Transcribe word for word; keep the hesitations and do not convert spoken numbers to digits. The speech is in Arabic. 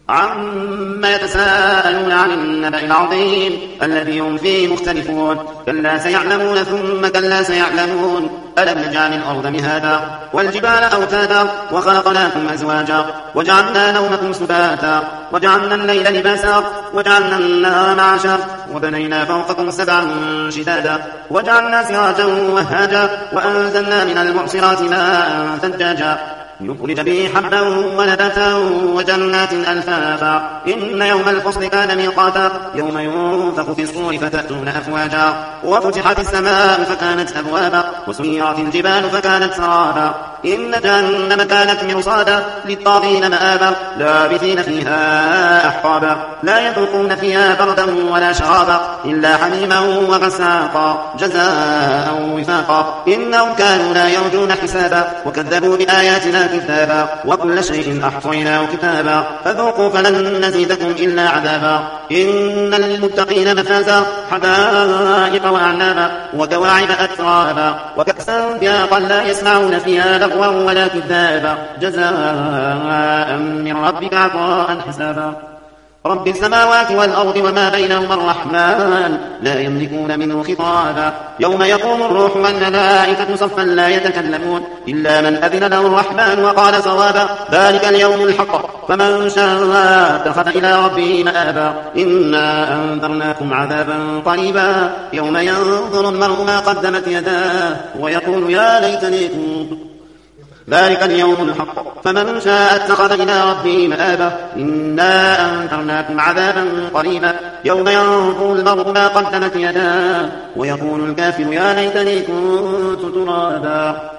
عما يتساءلون عن النبأ العظيم الذي هم فيه مختلفون كلا سيعلمون ثم كلا سيعلمون ألم نجعل الأرض مهادا والجبال أوتادا وخلقناكم أزواجا وجعلنا نومكم سباتا وجعلنا الليل لباسا وجعلنا النهار معاشا وبنينا فوقكم سبعا شدادا وجعلنا سراجا وهاجا وأنزلنا من المعصرات ماء ثجاجا يخرج به حبا ونباتا وجنات ألفافا إن يوم الفصل كان ميقاتا يوم ينفخ في الصور فتأتون أفواجا وفتحت السماء فكانت أبوابا وسيرت الجبال فكانت سرابا إن جهنم كانت مرصادا للطاغين مآبا لابثين فيها أحقابا لا يذوقون فيها بردا ولا شرابا إلا حميما وغساقا جزاء وفاقا إنهم كانوا لا يرجون حسابا وكذبوا بآياتنا كتابا وكل شيء أحصيناه كتابا فذوقوا فلن نزيدكم إلا عذابا إن للمتقين مفازا حدائق وأعنابا وكواعب أترابا وكأسا دهاقا لا يسمعون فيها لغوا ولا كذابا جزاء من ربك عطاء حسابا رب السماوات والأرض وما بينهما الرحمن لا يملكون منه خطابا يوم يقوم الروح والملائكة صفا لا يتكلمون إلا من أذن له الرحمن وقال صوابا ذلك اليوم الحق فمن شاء اتخذ إلى ربه مآبا إنا أنذرناكم عذابا قريبا يوم ينظر المرء ما قدمت يداه ويقول يا ليتني كنت ذلك اليوم الحق فمن شاء اتخذ إلى ربه مآبا إنا أنذرناكم عذابا قريبا يوم ينظر المرء ما قدمت يداه ويقول الكافر يا ليتني كنت ترابا